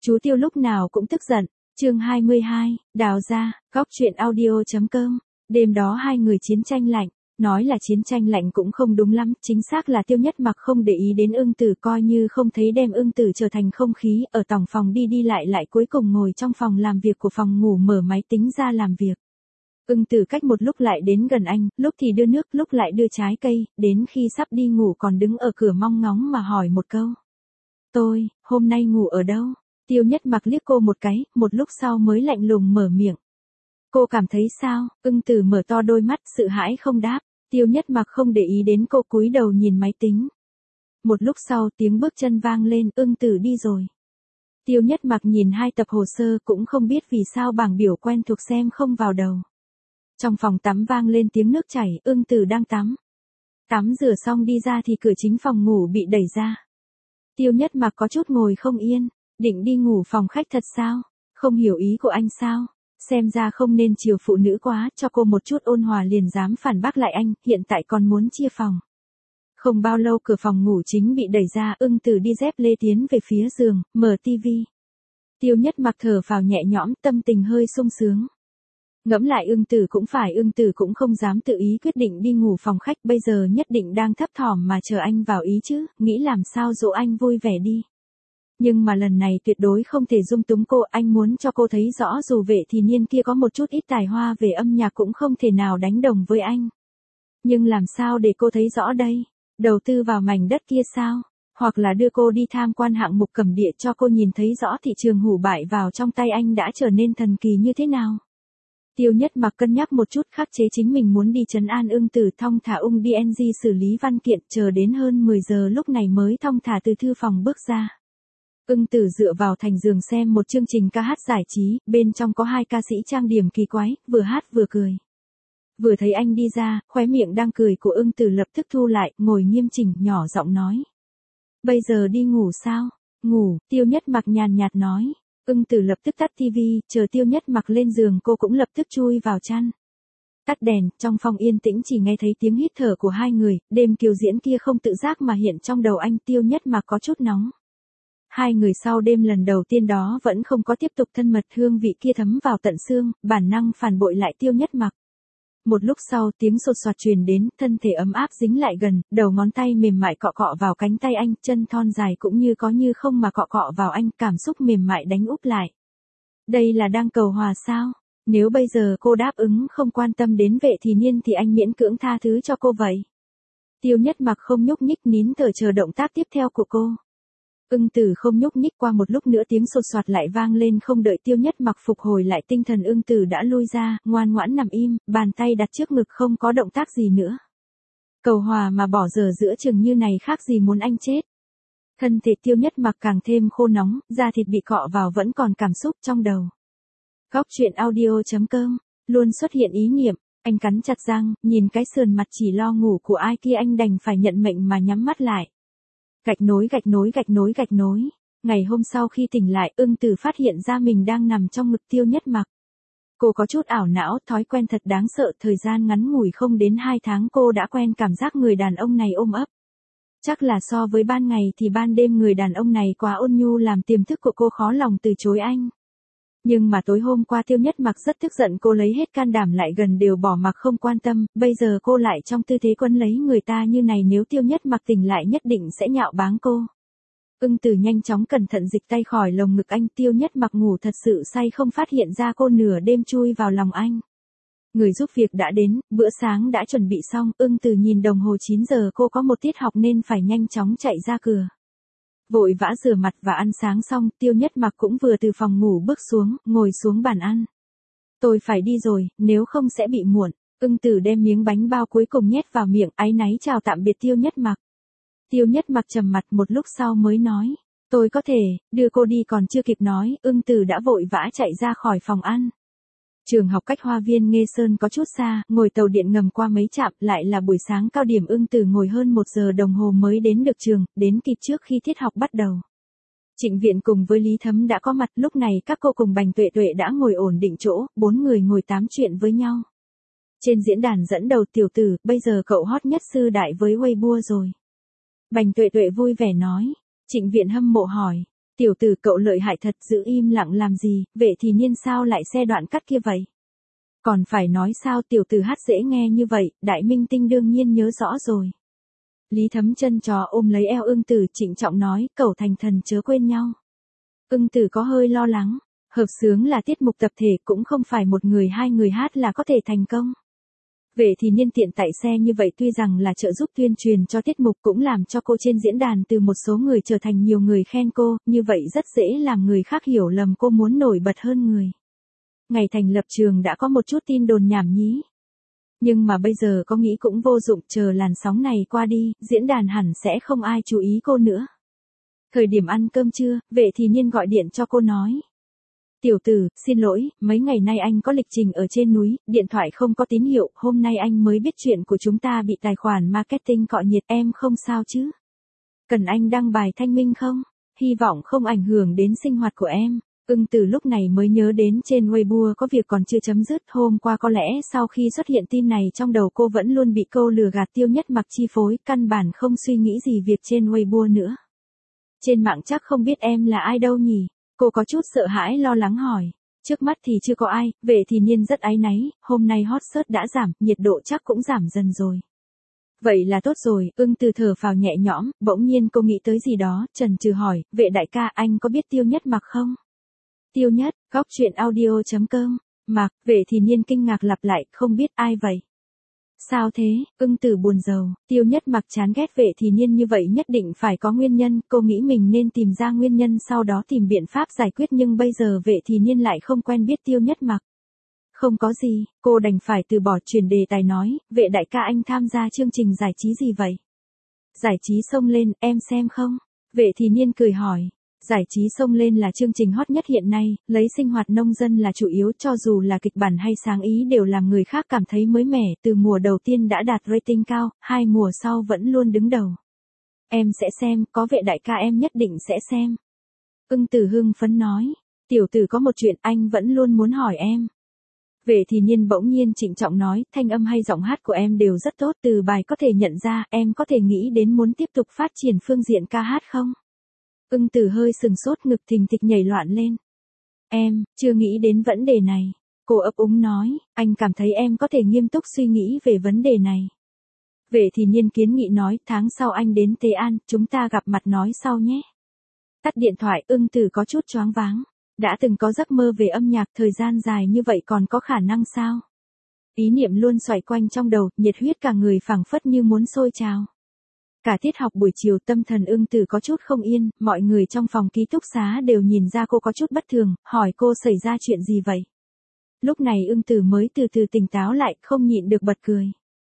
Chú Tiêu lúc nào cũng tức giận. Chương 22, đào ra, góc truyện audio.com. Đêm đó hai người chiến tranh lạnh. Nói là chiến tranh lạnh cũng không đúng lắm, chính xác là Tiêu Nhất Mặc không để ý đến Ưng Tử, coi như không thấy, đem Ưng Tử trở thành không khí, ở tổng phòng đi đi lại lại, cuối cùng ngồi trong phòng làm việc của phòng ngủ mở máy tính ra làm việc. Ưng Tử cách một lúc lại đến gần anh, lúc thì đưa nước, lúc lại đưa trái cây, đến khi sắp đi ngủ còn đứng ở cửa mong ngóng mà hỏi một câu. Tôi, hôm nay ngủ ở đâu? Tiêu Nhất Mặc liếc cô một cái, một lúc sau mới lạnh lùng mở miệng. Cô cảm thấy sao? Ưng Tử mở to đôi mắt, sợ hãi không đáp. Tiêu Nhất Mặc không để ý đến cô, cúi đầu nhìn máy tính. Một lúc sau tiếng bước chân vang lên, Ưng Tử đi rồi. Tiêu Nhất Mặc nhìn hai tập hồ sơ, cũng không biết vì sao bảng biểu quen thuộc xem không vào đầu. Trong phòng tắm vang lên tiếng nước chảy, Ưng Tử đang tắm. Tắm rửa xong đi ra thì cửa chính phòng ngủ bị đẩy ra. Tiêu Nhất Mặc có chút ngồi không yên, định đi ngủ phòng khách thật sao? Không hiểu ý của anh sao? Xem ra không nên chiều phụ nữ quá, cho cô một chút ôn hòa liền dám phản bác lại anh, hiện tại còn muốn chia phòng. Không bao lâu cửa phòng ngủ chính bị đẩy ra, Ưng Tử đi dép lê tiến về phía giường, mở tivi. Tiêu Nhất Mặc thở phào nhẹ nhõm, tâm tình hơi sung sướng. Ngẫm lại Ưng Tử cũng không dám tự ý quyết định đi ngủ phòng khách, bây giờ nhất định đang thấp thỏm mà chờ anh vào ý chứ, nghĩ làm sao dỗ anh vui vẻ đi. Nhưng mà lần này tuyệt đối không thể dung túng cô, anh muốn cho cô thấy rõ dù Vệ Thì Niên kia có một chút ít tài hoa về âm nhạc cũng không thể nào đánh đồng với anh. Nhưng làm sao để cô thấy rõ đây? Đầu tư vào mảnh đất kia sao? Hoặc là đưa cô đi tham quan hạng mục Cẩm Địa cho cô nhìn thấy rõ thị trường hủ bại vào trong tay anh đã trở nên thần kỳ như thế nào? Tiêu Nhất Mặc cân nhắc một chút, khắc chế chính mình muốn đi trấn an Ưng Tử, thong thả đi NG xử lý văn kiện, chờ đến hơn 10 giờ lúc này mới thong thả từ thư phòng bước ra. Ưng Tử dựa vào thành giường xem một chương trình ca hát giải trí, bên trong có hai ca sĩ trang điểm kỳ quái, vừa hát vừa cười. Vừa thấy anh đi ra, khóe miệng đang cười của Ưng Tử lập tức thu lại, ngồi nghiêm chỉnh, nhỏ giọng nói. Bây giờ đi ngủ sao? Ngủ, Tiêu Nhất Mặc nhàn nhạt nói. Ưng Tử lập tức tắt tivi, chờ Tiêu Nhất Mặc lên giường cô cũng lập tức chui vào chăn. Tắt đèn, trong phòng yên tĩnh chỉ nghe thấy tiếng hít thở của hai người, đêm kiều diễn kia không tự giác mà hiện trong đầu anh. Tiêu Nhất Mặc có chút nóng. Hai người sau đêm lần đầu tiên đó vẫn không có tiếp tục thân mật, hương vị kia thấm vào tận xương, bản năng phản bội lại Tiêu Nhất Mặc. Một lúc sau tiếng sột soạt truyền đến, thân thể ấm áp dính lại gần, đầu ngón tay mềm mại cọ cọ vào cánh tay anh, chân thon dài cũng như có như không mà cọ cọ vào anh, cảm xúc mềm mại đánh úp lại. Đây là đang cầu hòa sao? Nếu bây giờ cô đáp ứng không quan tâm đến Vệ Thì Niên thì anh miễn cưỡng tha thứ cho cô vậy. Tiêu Nhất Mặc không nhúc nhích, nín thở chờ động tác tiếp theo của cô. Ưng Tử không nhúc nhích, qua một lúc nữa tiếng sột soạt lại vang lên, không đợi Tiêu Nhất Mặc phục hồi lại tinh thần, Ưng Tử đã lui ra, ngoan ngoãn nằm im, bàn tay đặt trước ngực không có động tác gì nữa. Cầu hòa mà bỏ dở giữa chừng như này khác gì muốn anh chết. Thân thể Tiêu Nhất Mặc càng thêm khô nóng, da thịt bị cọ vào vẫn còn cảm xúc trong đầu. Góc truyện audio.com, luôn xuất hiện ý niệm, anh cắn chặt răng, nhìn cái sườn mặt chỉ lo ngủ của ai kia anh đành phải nhận mệnh mà nhắm mắt lại. Gạch nối. Ngày hôm sau khi tỉnh lại, Ưng Tử phát hiện ra mình đang nằm trong ngực Tiêu Nhất Mặc. Cô có chút ảo não, thói quen thật đáng sợ, thời gian ngắn ngủi không đến 2 tháng cô đã quen cảm giác người đàn ông này ôm ấp. Chắc là so với ban ngày thì ban đêm người đàn ông này quá ôn nhu làm tiềm thức của cô khó lòng từ chối anh. Nhưng mà tối hôm qua Tiêu Nhất Mặc rất tức giận, cô lấy hết can đảm lại gần đều bỏ mặc không quan tâm, bây giờ cô lại trong tư thế quấn lấy người ta như này, nếu Tiêu Nhất Mặc tỉnh lại nhất định sẽ nhạo báng cô. Ưng Tử nhanh chóng cẩn thận dịch tay khỏi lồng ngực anh, Tiêu Nhất Mặc ngủ thật sự say không phát hiện ra cô nửa đêm chui vào lòng anh. Người giúp việc đã đến, bữa sáng đã chuẩn bị xong, Ưng Tử nhìn đồng hồ 9 giờ cô có một tiết học nên phải nhanh chóng chạy ra cửa. Vội vã rửa mặt và ăn sáng xong, Tiêu Nhất Mặc cũng vừa từ phòng ngủ bước xuống, ngồi xuống bàn ăn. Tôi phải đi rồi, nếu không sẽ bị muộn. Ưng Tử đem miếng bánh bao cuối cùng nhét vào miệng, áy náy chào tạm biệt Tiêu Nhất Mặc. Tiêu Nhất Mặc trầm mặt một lúc sau mới nói, tôi có thể đưa cô đi. Còn chưa kịp nói, Ưng Tử đã vội vã chạy ra khỏi phòng ăn. Trường học cách Hoa Viên Nghê Sơn có chút xa, ngồi tàu điện ngầm qua mấy trạm, lại là buổi sáng cao điểm, Ưng Tử ngồi hơn 1 giờ đồng hồ mới đến được trường, đến kịp trước khi tiết học bắt đầu. Trịnh Viện cùng với Lý Thấm đã có mặt, lúc này các cô cùng Bành Tuệ Tuệ đã ngồi ổn định chỗ, 4 người ngồi tám chuyện với nhau. Trên diễn đàn dẫn đầu, tiểu tử, bây giờ cậu hot nhất sư đại với Weibo rồi. Bành Tuệ Tuệ vui vẻ nói. Trịnh Viện hâm mộ hỏi, Tiểu tử cậu lợi hại thật, giữ im lặng làm gì, Vệ Thì Niên sao lại xe đoạn cắt kia vậy? Còn phải nói sao, tiểu tử hát dễ nghe như vậy, đại minh tinh đương nhiên nhớ rõ rồi. Lý Thấm chân chó ôm lấy eo Ưng Tử trịnh trọng nói, cậu thành thần chớ quên nhau. Ưng Tử có hơi lo lắng, hợp xướng là tiết mục tập thể, cũng không phải một người hai người hát là có thể thành công. Vệ Thì Niên tiện tại xe như vậy tuy rằng là trợ giúp tuyên truyền cho tiết mục, cũng làm cho cô trên diễn đàn từ một số người trở thành nhiều người khen cô, như vậy rất dễ làm người khác hiểu lầm cô muốn nổi bật hơn người. Ngày thành lập trường đã có một chút tin đồn nhảm nhí. Nhưng mà bây giờ có nghĩ cũng vô dụng, chờ làn sóng này qua đi, diễn đàn hẳn sẽ không ai chú ý cô nữa. Thời điểm ăn cơm trưa, Vệ Thì Niên gọi điện cho cô nói. Tiểu tử, xin lỗi, mấy ngày nay anh có lịch trình ở trên núi, điện thoại không có tín hiệu, hôm nay anh mới biết chuyện của chúng ta bị tài khoản marketing cọ nhiệt, em không sao chứ? Cần anh đăng bài thanh minh không? Hy vọng không ảnh hưởng đến sinh hoạt của em. Ưng Tử lúc này mới nhớ đến trên Weibo có việc còn chưa chấm dứt, hôm qua có lẽ sau khi xuất hiện tin này trong đầu cô vẫn luôn bị câu lừa gạt Tiêu Nhất Mặc chi phối, căn bản không suy nghĩ gì việc trên Weibo nữa. Trên mạng chắc không biết em là ai đâu nhỉ? Cô có chút sợ hãi lo lắng hỏi. Trước mắt thì chưa có ai, Vệ Thì Niên rất áy náy, hôm nay hot search đã giảm, nhiệt độ chắc cũng giảm dần rồi. Vậy là tốt rồi, Ưng Từ thở phào nhẹ nhõm, bỗng nhiên cô nghĩ tới gì đó, chần chừ hỏi, Vệ đại ca anh có biết Tiêu Nhất Mặc không? Tiêu Nhất, góc truyện audio.com, Mặc, Vệ Thì Niên kinh ngạc lặp lại, không biết ai vậy? Sao thế, Ưng Tử buồn rầu, Tiêu Nhất Mặc chán ghét Vệ Thì Niên như vậy nhất định phải có nguyên nhân, cô nghĩ mình nên tìm ra nguyên nhân sau đó tìm biện pháp giải quyết, nhưng bây giờ Vệ Thì Niên lại không quen biết Tiêu Nhất Mặc. Không có gì, cô đành phải từ bỏ, chuyển đề tài nói, Vệ đại ca anh tham gia chương trình giải trí gì vậy? Giải trí Xông Lên, em xem không? Vệ Thì Niên cười hỏi. Giải trí Xông Lên là chương trình hot nhất hiện nay, lấy sinh hoạt nông dân là chủ yếu, cho dù là kịch bản hay sáng ý đều làm người khác cảm thấy mới mẻ, từ mùa đầu tiên đã đạt rating cao, 2 mùa sau vẫn luôn đứng đầu. Em sẽ xem, có Vệ đại ca em nhất định sẽ xem. Ưng Tử hưng phấn nói, tiểu tử có một chuyện anh vẫn luôn muốn hỏi em. Vệ Thì Niên bỗng nhiên trịnh trọng nói, thanh âm hay giọng hát của em đều rất tốt, từ bài có thể nhận ra, em có thể nghĩ đến muốn tiếp tục phát triển phương diện ca hát không? Ưng Tử hơi sừng sốt, ngực thình thịch nhảy loạn lên. Em, chưa nghĩ đến vấn đề này. Cô ấp úng nói, anh cảm thấy em có thể nghiêm túc suy nghĩ về vấn đề này. Vệ Thì Niên kiến nghị nói, tháng sau anh đến Tế An, chúng ta gặp mặt nói sau nhé. Tắt điện thoại, Ưng Tử có chút choáng váng. Đã từng có giấc mơ về âm nhạc, thời gian dài như vậy còn có khả năng sao? Ý niệm luôn xoay quanh trong đầu, nhiệt huyết cả người phảng phất như muốn sôi trào. Cả tiết học buổi chiều tâm thần Ưng Tử có chút không yên, mọi người trong phòng ký túc xá đều nhìn ra cô có chút bất thường, hỏi cô xảy ra chuyện gì vậy? Lúc này Ưng Tử mới từ từ tỉnh táo lại, không nhịn được bật cười.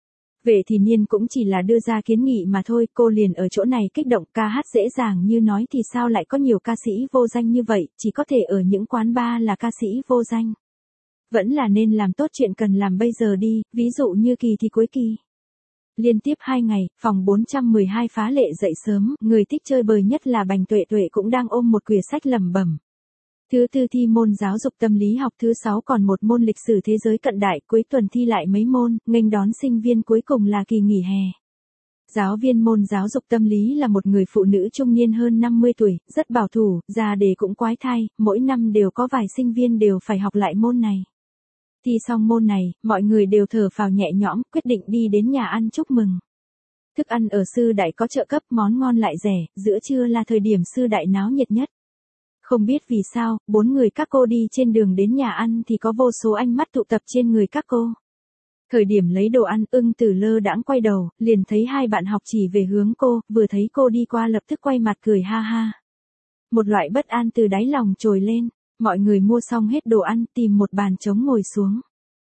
Vệ Thì Niên cũng chỉ là đưa ra kiến nghị mà thôi, cô liền ở chỗ này kích động, ca hát dễ dàng như nói thì sao lại có nhiều ca sĩ vô danh như vậy, chỉ có thể ở những quán bar là ca sĩ vô danh. Vẫn là nên làm tốt chuyện cần làm bây giờ đi, ví dụ như kỳ thi cuối kỳ. Liên tiếp 2 ngày, phòng 412 phá lệ dậy sớm, người thích chơi bời nhất là Bành Tuệ Tuệ cũng đang ôm một quyển sách lẩm bẩm. Thứ tư thi môn giáo dục tâm lý học, thứ 6 còn một môn lịch sử thế giới cận đại, cuối tuần thi lại mấy môn, nghênh đón sinh viên cuối cùng là kỳ nghỉ hè. Giáo viên môn giáo dục tâm lý là một người phụ nữ trung niên hơn 50 tuổi, rất bảo thủ, ra đề cũng quái thai, mỗi năm đều có vài sinh viên đều phải học lại môn này. Thi xong môn này, mọi người đều thở phào nhẹ nhõm, quyết định đi đến nhà ăn chúc mừng. Thức ăn ở sư đại có trợ cấp, món ngon lại rẻ, giữa trưa là thời điểm sư đại náo nhiệt nhất. Không biết vì sao, 4 người các cô đi trên đường đến nhà ăn thì có vô số ánh mắt tụ tập trên người các cô. Thời điểm lấy đồ ăn, Ưng Tử lơ đãng quay đầu, liền thấy 2 bạn học chỉ về hướng cô, vừa thấy cô đi qua lập tức quay mặt cười ha ha. Một loại bất an từ đáy lòng trồi lên, mọi người mua xong hết đồ ăn, tìm một bàn trống ngồi xuống.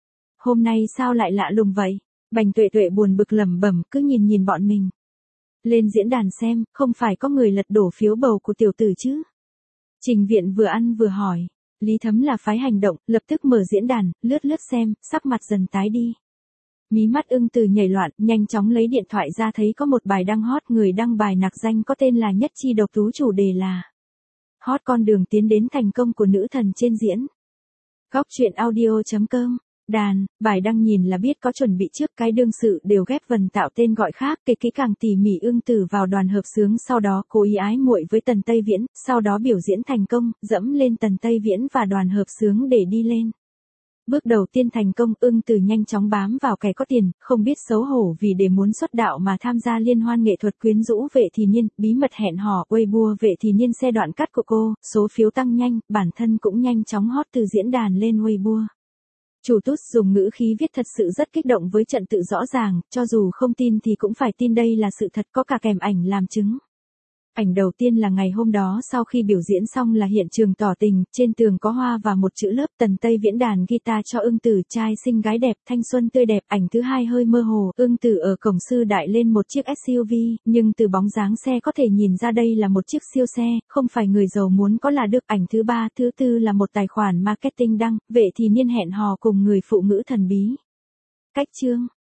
Hôm nay sao lại lạ lùng vậy? Bành Tuệ Tuệ buồn bực lẩm bẩm, cứ nhìn bọn mình. Lên diễn đàn xem, không phải có người lật đổ phiếu bầu của tiểu tử chứ? Trình Viện vừa ăn vừa hỏi. Lý Thấm là phái hành động, lập tức mở diễn đàn, lướt xem, sắc mặt dần tái đi. Mí mắt Ưng Tử nhảy loạn, nhanh chóng lấy điện thoại ra thấy có một bài đăng hot, người đăng bài nặc danh có tên là Nhất Chi Độc Tú, chủ đề là hot con đường tiến đến thành công của nữ thần trên diễn. Góc truyện audio.com Đàn, bài đăng nhìn là biết có chuẩn bị trước, cái đương sự đều ghép vần tạo tên gọi khác, kể kỹ càng tỉ mỉ Ưng Tử vào đoàn hợp xướng, sau đó cố ý ái muội với Tần Tây Viễn, sau đó biểu diễn thành công, dẫm lên Tần Tây Viễn và đoàn hợp xướng để đi lên. Bước đầu tiên thành công, Ưng Tử nhanh chóng bám vào kẻ có tiền, không biết xấu hổ vì để muốn xuất đạo mà tham gia liên hoan nghệ thuật quyến rũ Vệ Thì Niên, bí mật hẹn hò, Weibo Vệ Thì Niên xe đoạn cắt của cô, số phiếu tăng nhanh, bản thân cũng nhanh chóng hot từ diễn đàn lên Weibo. Chủ tút dùng ngữ khí viết thật sự rất kích động với trận tự rõ ràng, cho dù không tin thì cũng phải tin đây là sự thật, có cả kèm ảnh làm chứng. Ảnh đầu tiên là ngày hôm đó sau khi biểu diễn xong là hiện trường tỏ tình, trên tường có hoa và một chữ lớp, Tần Tây Viễn đàn guitar cho Ưng Tử, trai xinh gái đẹp, thanh xuân tươi đẹp. Ảnh thứ hai hơi mơ hồ, Ưng Tử ở cổng sư đại lên một chiếc SUV, nhưng từ bóng dáng xe có thể nhìn ra đây là một chiếc siêu xe, không phải người giàu muốn có là được. Ảnh thứ ba, thứ tư là một tài khoản marketing đăng, Vệ Thì Niên hẹn hò cùng người phụ nữ thần bí. Cách chương